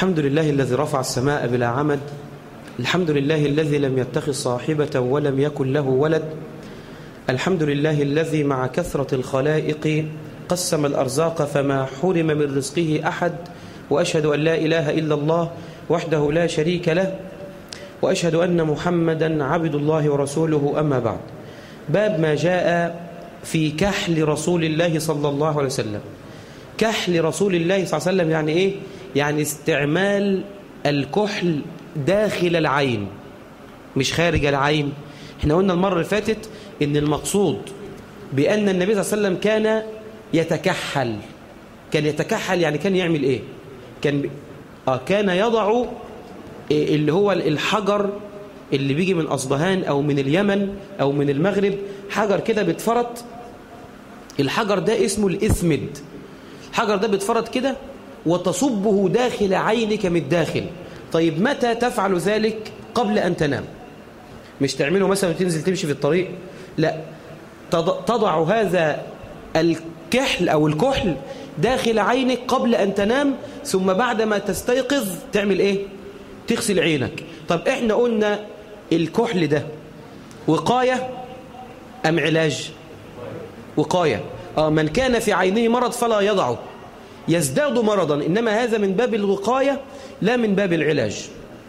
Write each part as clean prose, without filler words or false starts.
الحمد لله الذي رفع السماء بلا عمد، الحمد لله الذي لم يتخذ صاحبة ولم يكن له ولد، الحمد لله الذي مع كثرة الخلائق قسم الأرزاق فما حرم من رزقه أحد، وأشهد أن لا إله إلا الله وحده لا شريك له، وأشهد أن محمدا عبد الله ورسوله. أما بعد، باب ما جاء في كحل رسول الله صلى الله عليه وسلم. كحل رسول الله صلى الله عليه وسلم يعني إيه؟ يعني استعمال الكحل داخل العين مش خارج العين. احنا قلنا المرة اللي فاتت ان المقصود بأن النبي صلى الله عليه وسلم كان يتكحل. كان يتكحل يعني كان يعمل ايه؟ كان يضع اللي هو الحجر اللي بيجي من أصبهان أو من اليمن أو من المغرب، حجر كده بيتفرط. الحجر ده اسمه الإثمد. الحجر ده بيتفرط كده وتصبه داخل عينك من الداخل. طيب متى تفعل ذلك؟ قبل أن تنام. مش تعمله مثلا وتنزل تمشي في الطريق، لا، تضع هذا الكحل أو الكحل داخل عينك قبل أن تنام، ثم بعد ما تستيقظ تعمل إيه؟ تغسل عينك. طب إحنا قلنا الكحل ده وقاية أم علاج؟ وقاية. من كان في عينه مرض فلا يضعه، يزداد مرضا، إنما هذا من باب الوقاية لا من باب العلاج.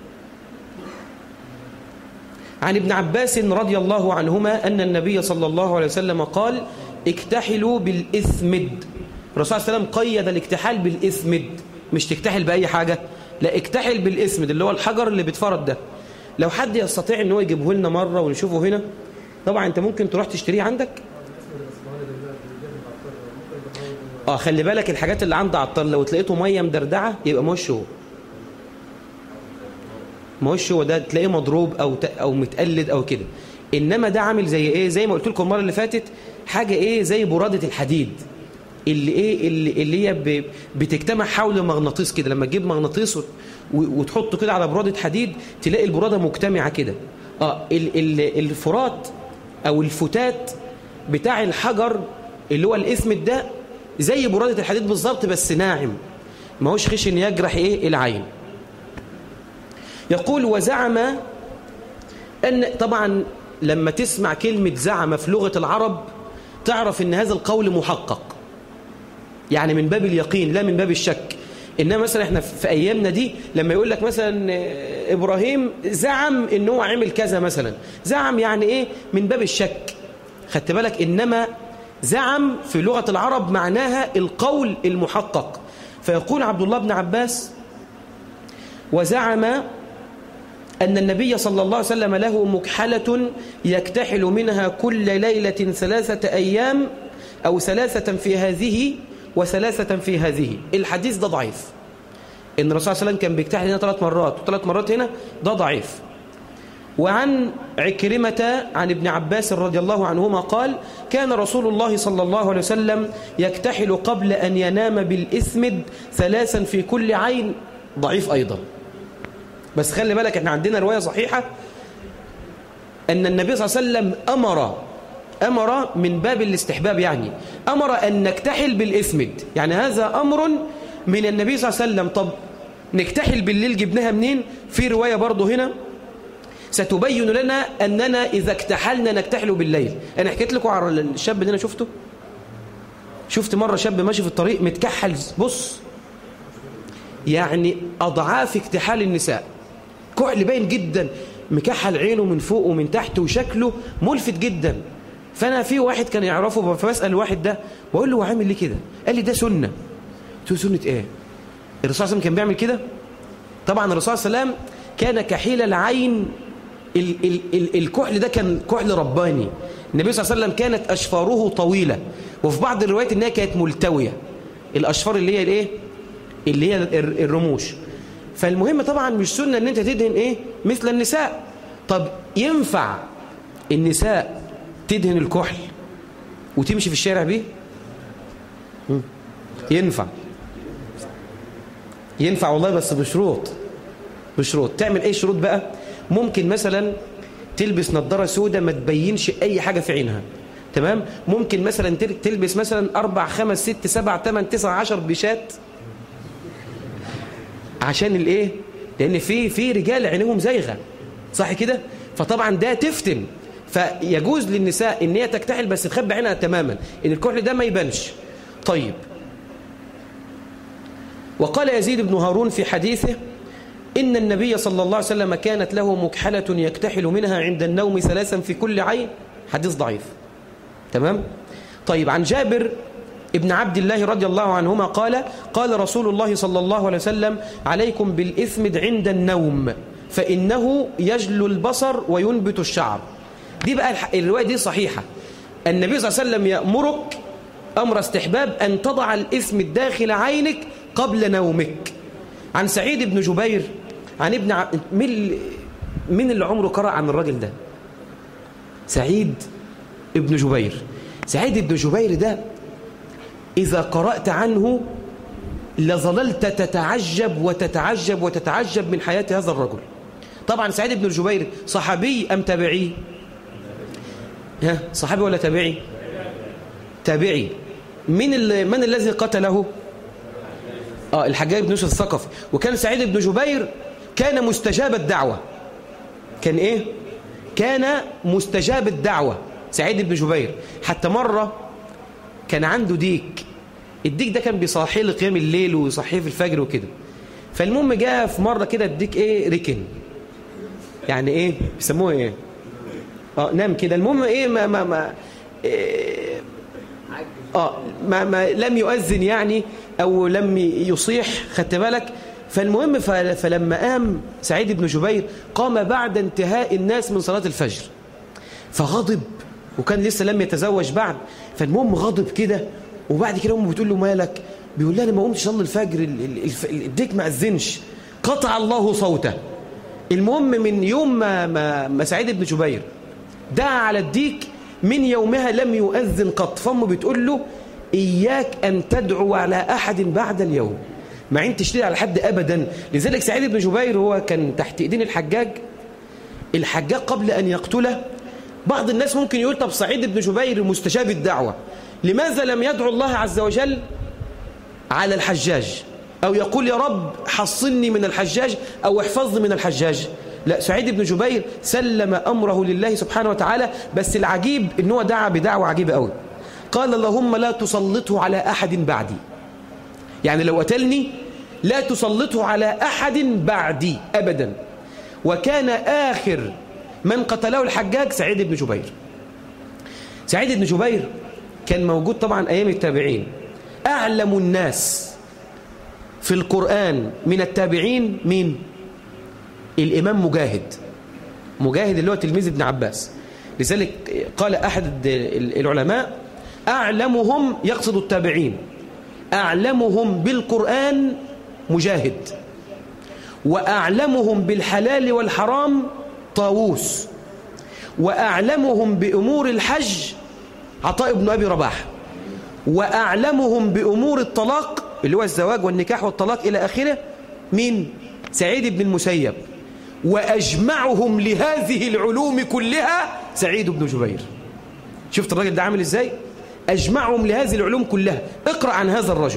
عن ابن عباس رضي الله عنهما أن النبي صلى الله عليه وسلم قال: اكتحلوا بالإثمد. الرسول صلى الله عليه وسلم قيد الاكتحال بالإثمد، مش تكتحل بأي حاجة، لا، اكتحل بالإثمد اللي هو الحجر اللي بيتفرد ده. لو حد يستطيع ان هو يجيبه لنا مرة ونشوفه هنا، طبعا انت ممكن تروح تشتريه عندك. خلي بالك الحاجات اللي عند عطار لو تلاقيته ميه مدردعه يبقى ماهوش هو ده، تلاقيه مضروب او متقلد او كده. انما ده عامل زي ايه؟ زي ما قلت لكم المره اللي فاتت، حاجه ايه؟ زي براده الحديد اللي هي بتجتمع حول مغناطيس كده. لما تجيب مغناطيس وتحطه كده على براده حديد تلاقي البراده مجتمعه كده. الفرات او الفتات بتاع الحجر اللي هو الإثمد ده زي برادة الحديد بالظبط، بس ناعم، ما هوش خشن يجرح العين. يقول: وزعم أن، طبعا لما تسمع كلمة زعم في لغة العرب تعرف أن هذا القول محقق، يعني من باب اليقين لا من باب الشك. إنما مثلا احنا في أيامنا دي لما يقول لك مثلا إبراهيم زعم أنه هو عمل كذا مثلا، زعم يعني إيه؟ من باب الشك، خدت بالك؟ إنما زعم في لغة العرب معناها القول المحقق. فيقول عبد الله بن عباس: وزعم أن النبي صلى الله عليه وسلم له مكحلة يكتحل منها كل ليلة 3 أيام، أو 3 في هذه و3 في هذه. الحديث ده ضعيف. إن الرسول صلى الله عليه وسلم كان بيكتحل هنا 3 مرات و3 مرات هنا، ده ضعيف. وعن عكرمة عن ابن عباس رضي الله عنهما قال: كان رسول الله صلى الله عليه وسلم يكتحل قبل أن ينام بالإثمد 3 في كل عين. ضعيف أيضا. بس خلي بالك احنا عندنا رواية صحيحة أن النبي صلى الله عليه وسلم أمر من باب الاستحباب، يعني أمر أن نكتحل بالإثمد، يعني هذا أمر من النبي صلى الله عليه وسلم. طب نكتحل بالليل جبناها منين؟ في رواية برضه هنا ستبين لنا أننا إذا اكتحلنا نكتحل بالليل. أنا حكيت لكم على الشاب اللي أنا شفت مرة شاب ماشي في الطريق متكحل، بص يعني أضعاف اكتحال النساء، كحل باين جدا، مكحل عينه من فوق ومن تحت وشكله ملفت جدا. فأنا في واحد كان يعرفه فبسأل الواحد ده بقول له: وعامل ليه كده؟ قال لي: ده سنة. قلت له: سنة إيه؟ الرسول صلى الله عليه وسلم كان بيعمل كده؟ طبعا الرسول صلى الله عليه وسلم كان كحيل العين. الكحل ده كان كحل رباني. النبي صلى الله عليه وسلم كانت أشفاره طويلة، وفي بعض الروايات إنها كانت ملتوية. الأشفار اللي هي الإيه؟ اللي هي الرموش. فالمهم طبعا مش سنة إن أنت تدهن مثل النساء. طب ينفع النساء تدهن الكحل وتمشي في الشارع بيه؟ ينفع والله، بس بشروط. تعمل ايه شروط بقى؟ ممكن مثلا تلبس نظارة سوداء ما تبينش اي حاجة في عينها، تمام؟ ممكن مثلا تلبس مثلا 4 5 6 7 8 9 10 بيشات عشان الايه؟ لان في رجال عينيهم زيغه، صح كده؟ فطبعا ده تفتن، فيجوز للنساء ان هي تكتحل بس تخبي عينها تماما، ان الكحل ده ما يبانش. طيب، وقال يزيد بن هارون في حديثه إن النبي صلى الله عليه وسلم كانت له مكحلة يكتحل منها عند النوم 3 في كل عين، حديث ضعيف. تمام؟ طيب، عن جابر ابن عبد الله رضي الله عنهما قال قال رسول الله صلى الله عليه وسلم عليكم بالإثمد عند النوم فإنه يجلو البصر وينبت الشعر. دي بقى الرواية دي صحيحة. النبي صلى الله عليه وسلم يأمرك أمر استحباب أن تضع الإثمد داخل عينك قبل نومك. عن سعيد بن جبير عن ابن من اللي عمره قرأ عن الراجل ده؟ سعيد ابن جبير. سعيد ابن جبير ده إذا قرأت عنه لظللت تتعجب وتتعجب وتتعجب من حياة هذا الرجل. طبعا سعيد بن جبير صحابي أم تابعي؟ صحابي ولا تابعي؟ تابعي. من الذي قتله؟ الحجاج بن يوسف الثقفي. وكان سعيد بن جبير كان مستجاب الدعوة. كان إيه؟ كان مستجاب الدعوة سعيد بن جبير. حتى مرة كان عنده ديك، الديك ده كان بيصحيه لقيام الليل ويصحيه في الفجر وكده. فالمهم جاء في مرة كده الديك إيه؟ ركن، يعني إيه؟ بيسموه إيه؟ نام كده. المهم إيه؟ ما لم يؤذن يعني، أو لم يصيح، خدت بالك؟ فالمهم فلما قام سعيد بن جبير قام بعد انتهاء الناس من صلاة الفجر، فغضب، وكان لسه لم يتزوج بعد. فالمهم غضب كده، وبعد كده أمه بتقول له مالك؟ بيقول لها أنا ما قمتش أصلي الفجر، الديك ما أذنش، قطع الله صوته. المهم من يوم ما سعيد بن جبير دعا على الديك، من يومها لم يؤذن قط. فأمه بتقول له إياك أن تدعو على أحد بعد اليوم، ما عين تشتري على حد أبدا. لذلك سعيد بن جبير هو كان تحت إيدين الحجاج قبل أن يقتله. بعض الناس ممكن يقول طب سعيد بن جبير مستجاب الدعوة، لماذا لم يدعو الله عز وجل على الحجاج، أو يقول يا رب حصني من الحجاج أو احفظني من الحجاج؟ لا، سعيد بن جبير سلم أمره لله سبحانه وتعالى. بس العجيب إنه دعا بدعوة عجيبة قوي. قال اللهم لا تسلطه على أحد بعدي، يعني لو قتلني لا تسلطه على أحد بعدي أبدا. وكان آخر من قتله الحجاج سعيد بن جبير. سعيد بن جبير كان موجود طبعا أيام التابعين. أعلم الناس في القرآن من التابعين مين؟ الإمام مجاهد اللي هو تلميذ ابن عباس. لذلك قال أحد العلماء أعلمهم، يقصد التابعين، أعلمهم بالقرآن مجاهد، وأعلمهم بالحلال والحرام طاووس، وأعلمهم بأمور الحج عطاء بن أبي رباح، وأعلمهم بأمور الطلاق اللي هو الزواج والنكاح والطلاق إلى آخره مين؟ سعيد بن المسيب. وأجمعهم لهذه العلوم كلها سعيد بن جبير. شفت الراجل ده عامل إزاي؟ أجمعهم لهذه العلوم كلها. اقرأ عن هذا الرجل.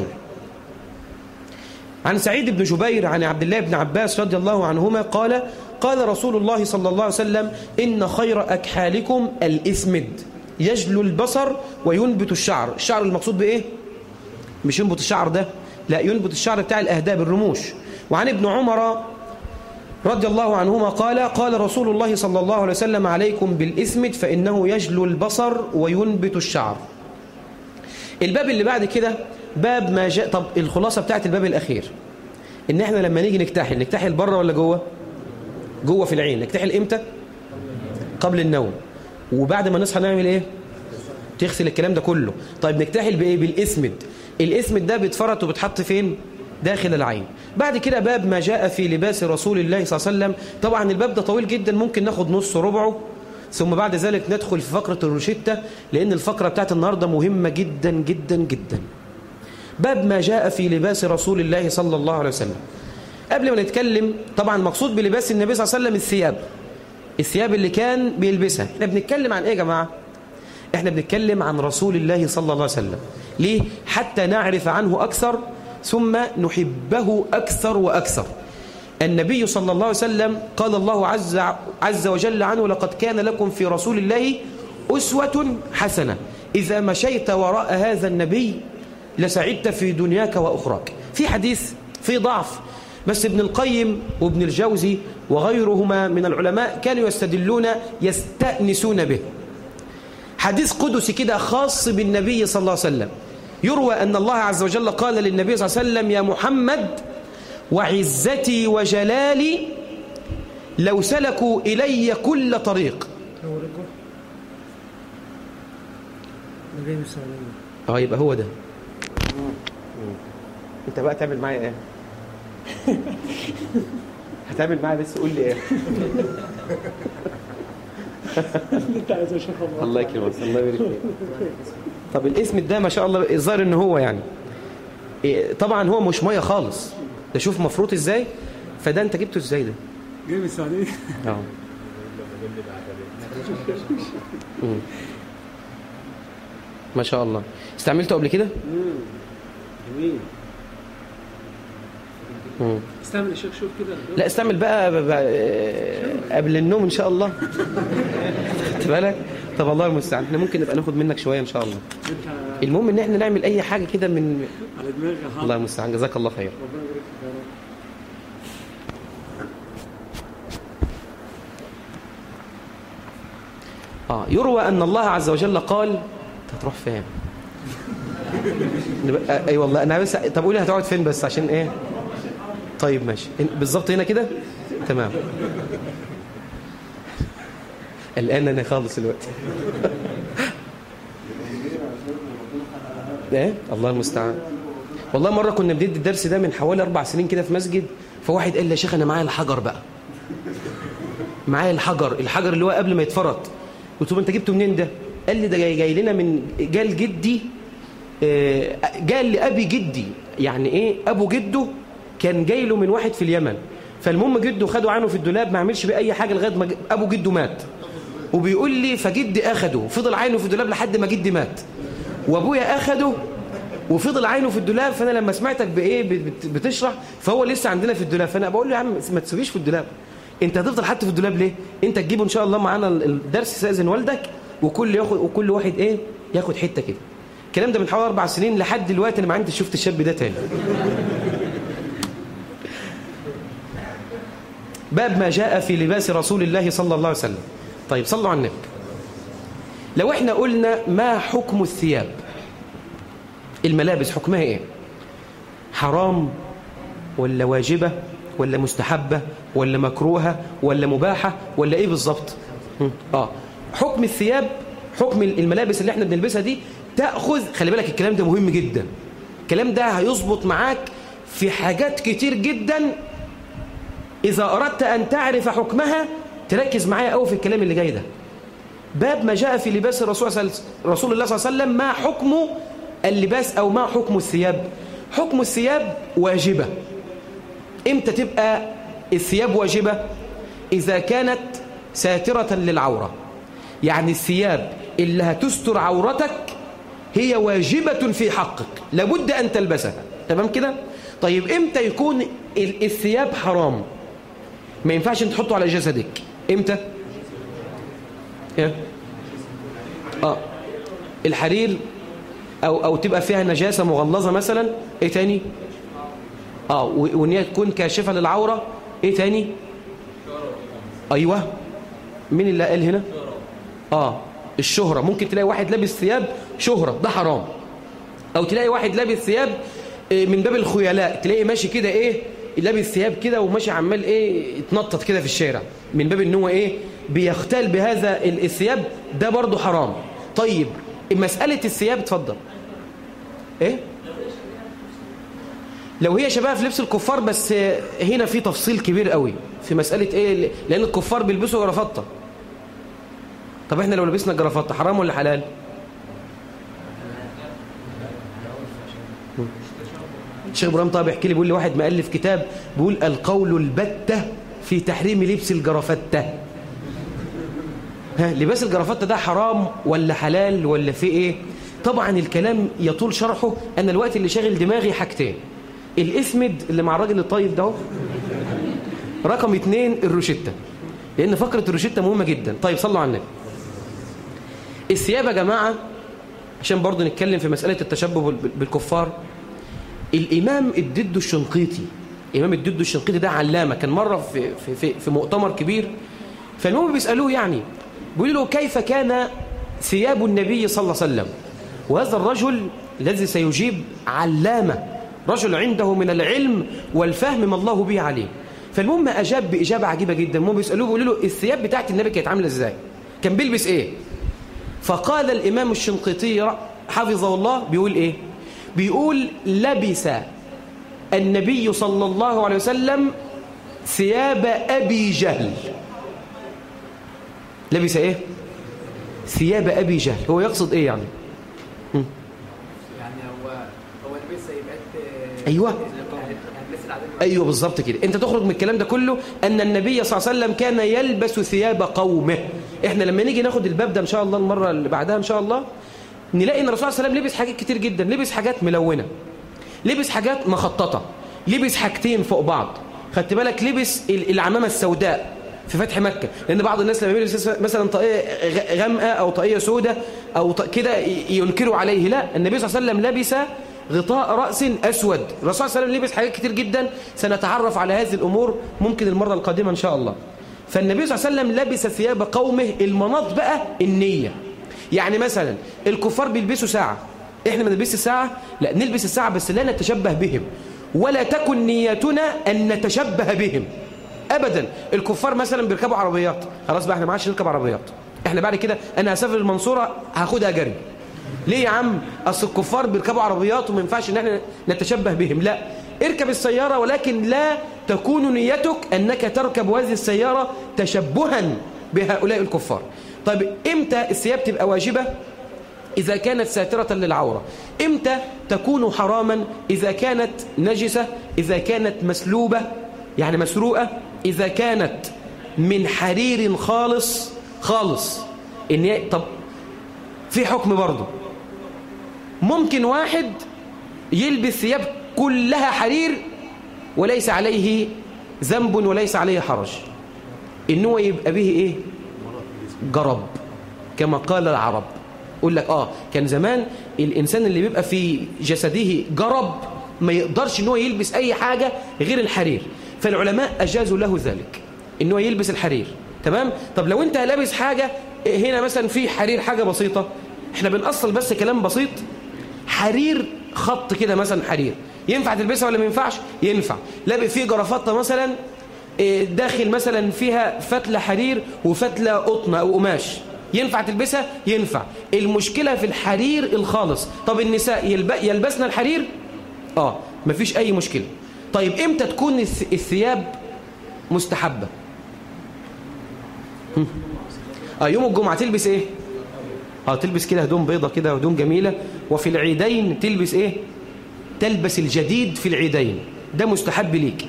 عن سعيد بن جبير عن عبد الله بن عباس رضي الله عنهما قال قال رسول الله صلى الله عليه وسلم إن خير أكحالكم الإثمد يجلو البصر وينبت الشعر. الشعر المقصود بإيه؟ مش ينبت الشعر ده، لا، ينبت الشعر بتاع الأهداب الرموش. وعن ابن عمر رضي الله عنهما قال قال رسول الله صلى الله عليه وسلم عليكم بالإثمد فإنه يجلو البصر وينبت الشعر. الباب اللي بعد كده باب ما جاء. طب الخلاصة بتاعت الباب الأخير إن إحنا لما نيجي نكتحل بره ولا جوه؟ جوه في العين. نكتحل إمتى؟ قبل النوم. وبعد ما نصحى نعمل إيه؟ تغسل الكلام ده كله. طيب نكتحل بإيه؟ بالإثمد. الإثمد ده بيتفرط وبتحط فين؟ داخل العين. بعد كده باب ما جاء في لباس رسول الله صلى الله عليه وسلم. طبعا الباب ده طويل جدا، ممكن ناخد نص ربعه، ثم بعد ذلك ندخل في فقرة الروشتة، لأن الفقرة بتاعت النهاردة مهمة جدا جدا جدا. باب ما جاء في لباس رسول الله صلى الله عليه وسلم. قبل ما نتكلم، طبعا مقصود بلباس النبي صلى الله عليه وسلم الثياب اللي كان بيلبسها. احنا بنتكلم عن ايه يا جماعة؟ احنا بنتكلم عن رسول الله صلى الله عليه وسلم. ليه؟ حتى نعرف عنه أكثر، ثم نحبه أكثر وأكثر. النبي صلى الله عليه وسلم قال الله عز وجل عنه: لقد كان لكم في رسول الله أسوة حسنة، إذا مشيت وراء هذا النبي لسعدت في دنياك وأخراك. في حديث في ضعف، بس ابن القيم وابن الجوزي وغيرهما من العلماء كانوا يستأنسون به. حديث قدسي كده خاص بالنبي صلى الله عليه وسلم، يروى أن الله عز وجل قال للنبي صلى الله عليه وسلم: يا محمد وعزتي وجلالي لو سلكوا إلي كل طريق. يبقى هو ده. انت بقى تعمل معايا ايه؟ هتعمل معايا بس قول لي ايه؟ انت عايز اشوف الله يكرمك. الله يبارك فيك. طب الاسم ده ما شاء الله الظاهر ان هو يعني طبعا هو مش ميه خالص، ده شوف مفروض ازاي. فده انت جبته ازاي ده؟ جاي من السعوديه. ما شاء الله. استعملته قبل كده؟ جميل. استعمل الشيخ شوف كده. لا استعمل بقى قبل النوم ان شاء الله. خدت بالك؟ طب الله المستعان، احنا ممكن نبقى ناخد منك شويه ان شاء الله. المهم ان احنا نعمل اي حاجه كده من على دماغي. الله المستعان، جزاك الله خير. ربنا يبارك فيك يا رب. يروى ان الله عز وجل قال: انت هتروح فين؟ اي والله انا بس. طب قولي هتقعد فين بس عشان ايه؟ طيب ماشي بالظبط هنا كده تمام. الان انا خالص الوقت. ايه الله المستعان. والله مره كنا بندي الدرس ده من حوالي 4 سنين كده في مسجد، فواحد قال لي: يا شيخ انا معايا الحجر بقى، معايا الحجر اللي هو قبل ما يتفرط. قلت له: انت جبته منين ده؟ قال لي: ده جاي لنا من جال جدي، جال لأبي جدي، يعني ايه ابو جده كان جاي له من واحد في اليمن، فالمهم جده خده عنه في الدولاب ما عملش بيه اي حاجه لغايه ما ابو جده مات. وبيقول لي فجدي اخده فضل عينه في الدولاب لحد ما جدي مات، وابويا اخده وفضل عينه في الدولاب. فانا لما سمعتك بايه بتشرح فهو لسه عندنا في الدولاب، فانا بقول له: يا عم ما تسيبيش في الدولاب، انت هتفضل حاطه في الدولاب ليه؟ انت تجيبه ان شاء الله معانا الدرس، استاذن والدك وكل واحد ايه ياخد حته كده. الكلام ده من حوالي 4 سنين، لحد دلوقتي انا ما عندي شفت الشاب ده تاني. باب ما جاء في لباس رسول الله صلى الله عليه وسلم. طيب صلوا على النبي. لو احنا قلنا ما حكم الثياب، الملابس حكمها ايه؟ حرام ولا واجبة ولا مستحبة ولا مكروهة ولا مباحة ولا ايه بالظبط؟ حكم الثياب، حكم الملابس اللي احنا بنلبسها دي تأخذ، خلي بالك الكلام ده مهم جدا، الكلام ده هيظبط معاك في حاجات كتير جدا. إذا أردت أن تعرف حكمها تركز معايا قوي في الكلام اللي جاي ده. باب ما جاء في لباس رسول الله صلى الله عليه وسلم. ما حكم اللباس أو ما حكم الثياب؟ حكم الثياب واجبة. إمتى تبقى الثياب واجبة؟ إذا كانت ساترة للعورة، يعني الثياب اللي هتستر عورتك هي واجبة في حقك، لابد أن تلبسها. تمام كده؟ طيب إمتى يكون الثياب حرام؟ ما ينفعش أن تحطه على جسدك. إمتى؟ الحرير أو تبقى فيها نجاسة مغلظة مثلا. إيه تاني؟ وإن هي تكون كاشفة للعورة. إيه تاني؟ أيوة، مين اللي قال هنا؟ الشهرة. ممكن تلاقي واحد لابس ثياب شهرة، ده حرام. أو تلاقي واحد لابس ثياب من باب الخيلاء، تلاقي ماشي كده إيه لابس ثياب كده وماشي عمال إيه يتنطط كده في الشارع، من باب إن هو إيه بيختال بهذا الثياب، ده برضه حرام. طيب مسألة الثياب، اتفضل. إيه؟ لو هي شبه في لبس الكفار، بس هنا في تفصيل كبير قوي في مسألة إيه، لأن الكفار بيلبسوا جرافطة. طب إحنا لو لبسنا جرافطة حرام ولا حلال؟ الشيخ إبراهيم طه بيحكي لي، بيقول لي واحد مؤلف كتاب بيقول: القول البتة في تحريم لبس الجرافتة. لباس الجرافتة ده حرام ولا حلال ولا في إيه؟ طبعا الكلام يطول شرحه. أنا الوقت اللي شاغل دماغي حاجتين. الاسمد اللي مع الراجل الطيب ده. رقم 2 الروشتة، لأن فقرة الروشتة مهمة جدا. طيب صلوا على النبي. الثياب يا جماعة، عشان برضو نتكلم في مسألة التشبه بالكفار. الإمام الددو الشنقيطي، الإمام الددو الشنقيطي ده علامة، كان مرة في مؤتمر كبير، فالمهم بيسألوه يعني، بيقولوا له كيف كان ثياب النبي صلى الله عليه وسلم؟ وهذا الرجل الذي سيجيب علامة، رجل عنده من العلم والفهم ما الله به عليه. فالمهم أجاب بإجابة عجيبة جدا. المهم بيسألوه بيقولوا له الثياب بتاعت النبي كانت عاملة إزاي؟ كان بيلبس إيه؟ فقال الإمام الشنقيطي حفظه الله بيقول إيه؟ بيقول لبس النبي صلى الله عليه وسلم ثياب أبي جهل. لبس إيه؟ ثياب أبي جهل. هو يقصد إيه يعني؟ يعني هو لبس ثيابات أيوة أيوة بالظبط كده. أنت تخرج من الكلام ده كله أن النبي صلى الله عليه وسلم كان يلبس ثياب قومه. إحنا لما نيجي ناخد الباب ده إن شاء الله المرة اللي بعدها إن شاء الله، نلاقي أن الرسول صلى الله عليه وسلم لبس حاجات كتير جدا. لبس حاجات ملونة، لبس حاجات مخططة، لبس حاجتين فوق بعض. خدت بالك؟ لبس العمامة السوداء في فتح مكة، لأن بعض الناس لما يلبس مثلا طاقية غامقة أو طاقية سوداء أو كده ينكروا عليه. لا، النبي صلى الله عليه وسلم لبس غطاء رأس أسود. الرسول صلى الله عليه وسلم لبس حاجات كتير جدا، سنتعرف على هذه الأمور ممكن المرة القادمة إن شاء الله. فالنبي صلى الله عليه وسلم لبس ثياب قومه. المناط بقى النية. يعني مثلا الكفار بيلبسوا ساعة، إحنا ما نلبس الساعة، لا نلبس الساعة بس لا نتشبه بهم، ولا تكن نيتنا أن نتشبه بهم أبدا. الكفار مثلا بيركبوا عربيات، خلاص بقى احنا ما عادش نركب عربيات، احنا بعد كده أنا هسافر المنصورة هاخدها جري. ليه يا عم؟ أصل الكفار بيركبوا عربيات وما ينفعش ان احنا نتشبه بهم. لا، اركب السيارة ولكن لا تكون نيتك أنك تركب هذه السيارة تشبها بهؤلاء الكفار. طيب إمتى الثياب تبقى واجبة؟ إذا كانت ساترة للعورة. إمتى تكون حراما؟ إذا كانت نجسة، إذا كانت مسلوبة يعني مسروقة، إذا كانت من حرير خالص. طب في حكم برضه، ممكن واحد يلبس ثياب كلها حرير وليس عليه ذنب وليس عليه حرج، إنه يبقى به إيه؟ جرب، كما قال العرب. يقول لك كان زمان الإنسان اللي بيبقى في جسده جرب ما يقدرش إنه يلبس أي حاجة غير الحرير، فالعلماء أجازوا له ذلك إنه يلبس الحرير. تمام؟ طب لو أنت لابس حاجة هنا مثلا في حرير حاجة بسيطة، احنا بنأصل بس كلام بسيط، حرير خط كده مثلا حرير، ينفع تلبسها ولا ما ينفعش؟ ينفع. لابس فيه جرافطة مثلا داخل مثلا فيها فتلة حرير وفتلة قطن أو قماش، ينفع تلبسها؟ ينفع. المشكلة في الحرير الخالص. طب النساء يلبسن الحرير؟ مفيش أي مشكلة. طيب إمتى تكون الثياب مستحبة؟ يوم الجمعة تلبس إيه؟ تلبس كده هدوم بيضة كده، هدوم جميلة. وفي العيدين تلبس إيه؟ تلبس الجديد في العيدين، ده مستحب ليك.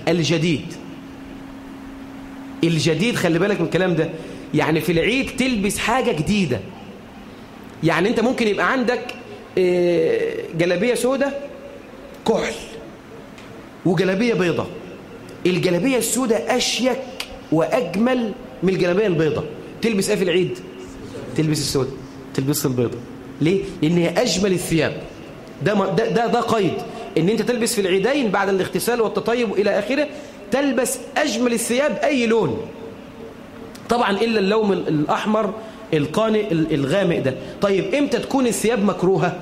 الجديد خلي بالك من الكلام ده، يعني في العيد تلبس حاجة جديدة. يعني أنت ممكن يبقى عندك جلابية سودة كحل وجلابية بيضة، الجلابية السودة أشيك وأجمل من الجلابية البيضة. تلبس إيه في العيد؟ تلبس السودة، تلبس البيضة. ليه؟ لأن هي أجمل الثياب. ده قيد إن أنت تلبس في العيدين بعد الاغتسال والتطيب إلى آخره، تلبس أجمل الثياب أي لون طبعا إلا اللون الأحمر القانئ الغامق ده. طيب إمتى تكون الثياب مكروهة؟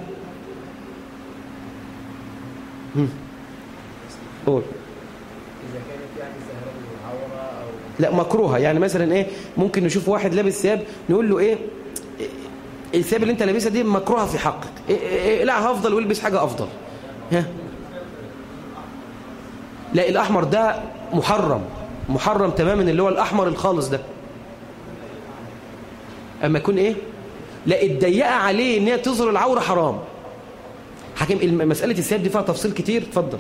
قول. إذا كانت يعني ظاهرة للعورة أو لا مكروهة، يعني مثلا إيه، ممكن نشوف واحد لابس ثياب نقول له إيه الثياب اللي أنت لابسها دي مكروهة في حقك، لا هفضل والبس حاجة أفضل. لا الأحمر ده محرم تماما، اللي هو الأحمر الخالص ده. أما يكون إيه؟ لا الضيقة عليه إن هي تظهر العورة حرام. حكيم مسألة الثياب دي فيها تفصيل كتير، اتفضل.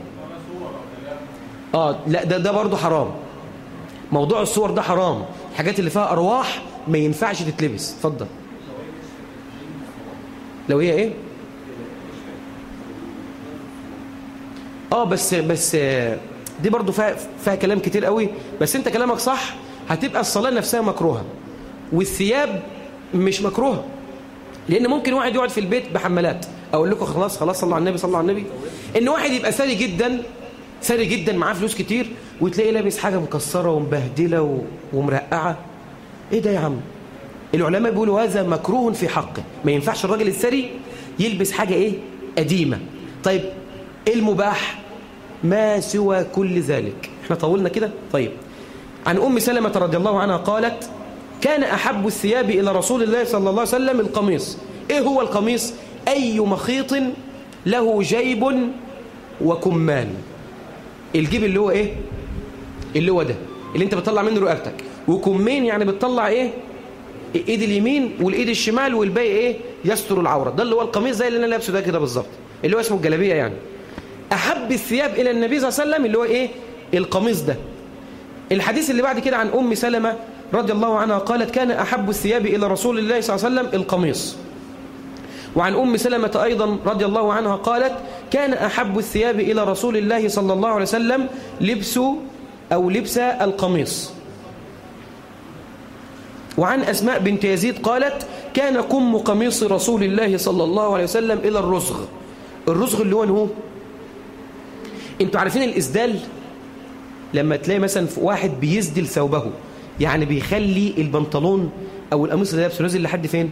لا ده برضو حرام. موضوع الصور ده حرام، الحاجات اللي فيها أرواح ما ينفعش تتلبس. اتفضل. لو هي إيه؟ بس دي برضو فيها كلام كتير قوي. بس انت كلامك صح، هتبقى الصلاة نفسها مكروهة والثياب مش مكروهة. لان ممكن واحد يقعد في البيت بحمالات، اقول لكم خلاص صلوا على النبي، صلوا على النبي. ان واحد يبقى ثري جدا معاه فلوس كتير، وتلاقيه لابس حاجة مكسرة ومبهدلة ومرقعة. ايه ده يا عم؟ العلماء بيقولوا هذا مكروه في حقه. ما ينفعش الراجل الثري يلبس حاجة ايه؟ قديمة. طيب ايه المباح؟ ما سوى كل ذلك. احنا طولنا كده. طيب، عن أم سلمة رضي الله عنها قالت: كان أحب الثياب إلى رسول الله صلى الله عليه وسلم القميص. ايه هو القميص؟ أي مخيط له جيب وكمان. الجيب اللي هو ايه؟ اللي هو ده اللي انت بتطلع منه رقبتك، وكمين يعني بتطلع ايه؟ ايد اليمين والايد الشمال، والباقي ايه؟ يستر العورة. ده اللي هو القميص، زي اللي انا لابسه ده كده بالظبط، اللي هو اسمه الجلابية يعني. أحب الثياب إلى النبي صلى الله عليه وسلم اللي هو إيه؟ القميص ده. الحديث اللي بعد كده عن أم سلمة رضي الله عنها قالت: كان أحب الثياب إلى رسول الله صلى الله عليه وسلم القميص. وعن أم سلمة أيضا رضي الله عنها قالت: كان أحب الثياب إلى رسول الله صلى الله عليه وسلم لبس القميص. وعن أسماء بنت يزيد قالت: كان كم قميص رسول الله صلى الله عليه وسلم إلى الرسغ. الرسغ اللي هو انتوا عارفين الإسدال؟ لما تلاقي مثلا واحد بيسدل ثوبه، يعني بيخلي البنطلون أو القميص اللي لابسه نازل لحد فين؟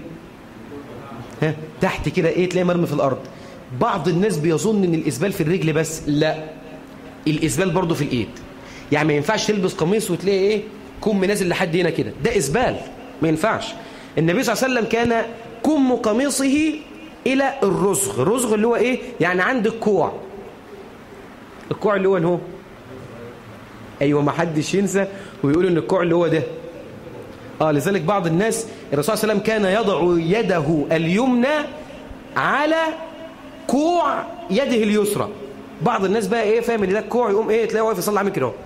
تحت كده، ايه، تلاقيه مرمي في الأرض. بعض الناس بيظن ان الإسبال في الرجل بس. لا، الإسبال برضه في الإيد. يعني ما ينفعش تلبس قميص وتلاقي ايه؟ كم نازل لحد هنا كده، ده إسبال، ما ينفعش. النبي صلى الله عليه وسلم كان كم قميصه إلى الرسغ. الرسغ اللي هو ايه؟ يعني عند الكوع. الكوع اللي هو ايوه، ما حدش ينسى ويقول ان الكوع اللي هو ده. لذلك بعض الناس الرسول صلى الله عليه وسلم كان يضع يده اليمنى على كوع يده اليسرى. بعض الناس بقى ايه، فاهم ان ده الكوع، يقوم ايه، تلاقيه واقف يصلي عامل كده اهو.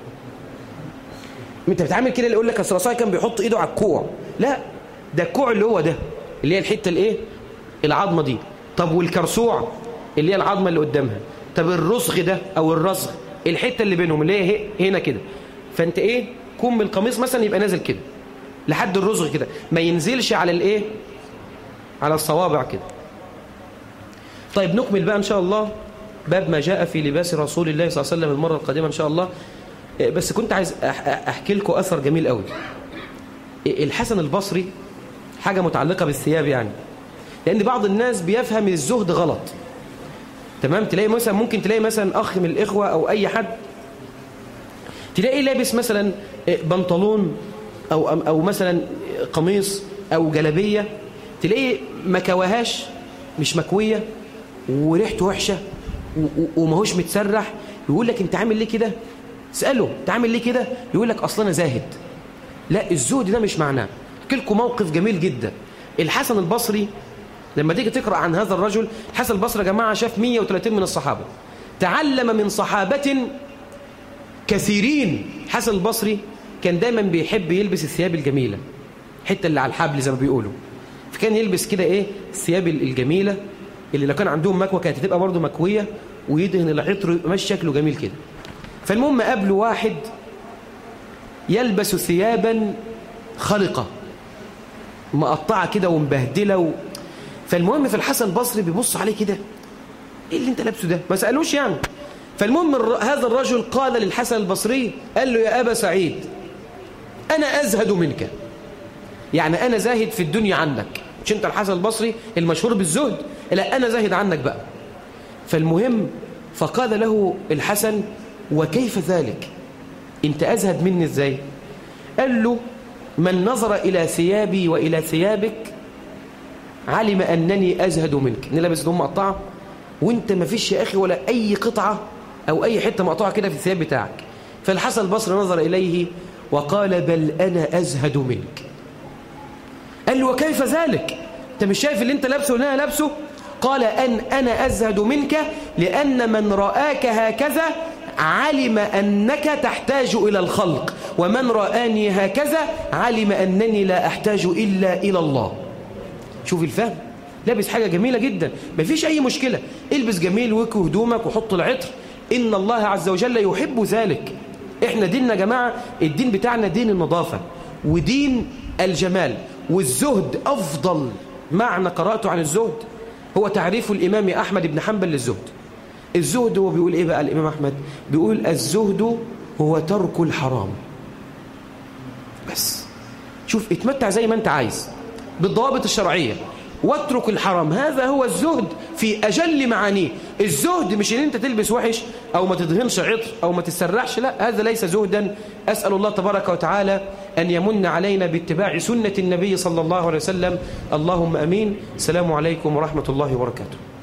انت بتعمل كده، اللي يقول لك الرسول كان بيحط ايده على الكوع. لا، ده الكوع اللي هو ده، اللي هي الحته الايه، العظمه دي. طب والكرسوع اللي هي العظمه اللي قدامها. طب الرسغ ده او الرسغ، الحته اللي بينهم اللي هي هنا كده. فانت ايه، كم القميص مثلا يبقى نازل كده لحد الرسغ كده، ما ينزلش على الايه، على الصوابع كده. طيب نكمل بقى ان شاء الله باب ما جاء في لباس رسول الله صلى الله عليه وسلم المره القادمه ان شاء الله. بس كنت عايز احكي لكم اثر جميل قوي. الحسن البصري حاجه متعلقه بالثياب يعني، لان بعض الناس بيفهم الزهد غلط. تمام، تلاقي مثلا، ممكن تلاقي مثلا اخ من الاخوه او اي حد تلاقيه لابس مثلا بنطلون او مثلا قميص او جلابيه، تلاقيه ما كواهاش، مش مكويه، وريحته وحشه، وماهوش متسرح. يقول لك انت عامل ليه كده؟ اساله انت عامل ليه كده؟ يقول لك اصلا انا زاهد. لا، الزهد ده مش معناه. احكي لكم موقف جميل جدا. الحسن البصري لما تيجي تقرأ عن هذا الرجل، الحسن البصري يا جماعة شاف 130 من الصحابة، تعلم من صحابة كثيرين. الحسن البصري كان دايما بيحب يلبس الثياب الجميلة، حتى اللي على الحبل زي ما بيقولوا. فكان يلبس كده ايه، الثياب الجميلة اللي لو كان عندهم مكوة كانت هتبقى برضه مكوية، ويدهن العطر ماشي شكله جميل كده. فالمهم قابله واحد يلبس ثيابا خلقة مقطعة كده ومبهدلة فالمهم في الحسن البصري بيبص عليه كده، ايه اللي انت لابسه ده؟ ما سألوش يعني. فالمهم هذا الرجل قال للحسن البصري، قال له: يا أبا سعيد، أنا أزهد منك. يعني أنا زاهد في الدنيا عنك. مش انت الحسن البصري المشهور بالزهد؟ لا، أنا زاهد عنك بقى. فالمهم فقال له الحسن: وكيف ذلك؟ انت أزهد مني ازاي؟ قال له: من نظر إلى ثيابي وإلى ثيابك علم أنني أزهد منك. إني لابس هدوم مقطعة وانت ما فيش يا أخي ولا أي قطعة أو أي حتة مقطوعة كده في الثياب بتاعك. فالحسن البصري نظر إليه وقال: بل أنا أزهد منك. قال له: وكيف ذلك؟ انت مش شايف اللي انت لابسه واللي انا لابسه؟ قال: أنا أزهد منك لأن من رآك هكذا علم أنك تحتاج إلى الخلق، ومن رآني هكذا علم أنني لا أحتاج إلا إلى الله. شوف الفهم، لابس حاجة جميلة جدا، مفيش أي مشكلة، البس جميل وكو هدومك وحط العطر، إن الله عز وجل يحب ذلك. إحنا ديننا يا جماعة، الدين بتاعنا دين النظافة ودين الجمال، والزهد أفضل معنى قرأته عن الزهد هو تعريف الإمام أحمد بن حنبل للزهد. الزهد هو بيقول إيه بقى الإمام أحمد؟ بيقول الزهد هو ترك الحرام بس. شوف، اتمتع زي ما انت عايز بالضوابط الشرعية واترك الحرام، هذا هو الزهد في أجل معانيه. الزهد مش ان انت تلبس وحش او ما تدهنش عطر او ما تسرحش، لا، هذا ليس زهدا. أسأل الله تبارك وتعالى أن يمن علينا باتباع سنة النبي صلى الله عليه وسلم. اللهم أمين. السلام عليكم ورحمة الله وبركاته.